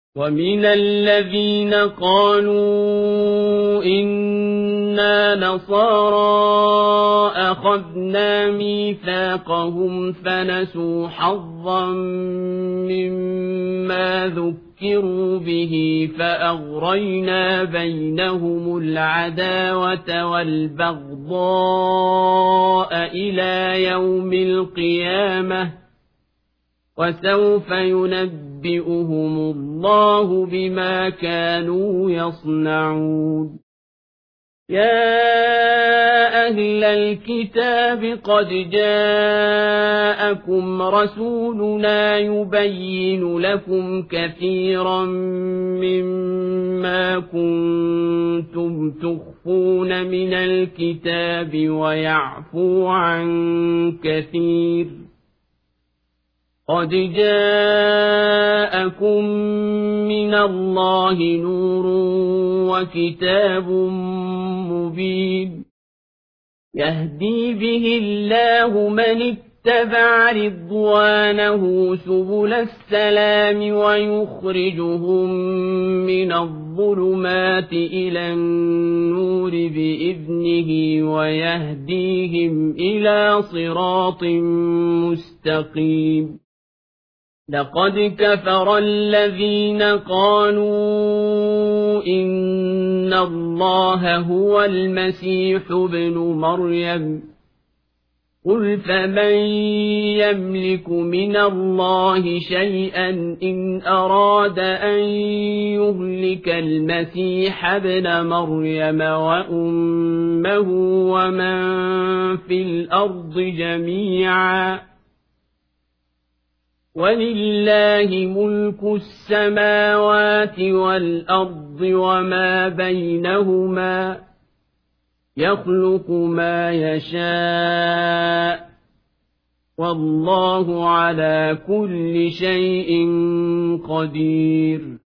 ومن الذين قالوا إنا نصارى أخذنا ميثاقهم فنسوا حظا مما ذكروا به فأغرينا بينهم العداوة والبغضاء إلى يوم القيامة وسوف ينبئهم الله بما كانوا يصنعون يا أهل الكتاب قد جاءكم رسولنا يبين لكم كثيرا مما كنتم تخفون من الكتاب ويعفو عن كثير قد جاءكم من الله نور وكتاب مبين يهدي به الله من اتبع رضوانه سبل السلام ويخرجهم من الظلمات إلى النور بإذنه ويهديهم إلى صراط مستقيم لقد كفر الذين قالوا إن الله هو المسيح ابن مريم قل فمن يملك من الله شيئا إن أراد أن يهلك المسيح ابن مريم وأمه ومن في الأرض جميعا ولله ملك السماوات والأرض وما بينهما يخلق ما يشاء والله على كل شيء قدير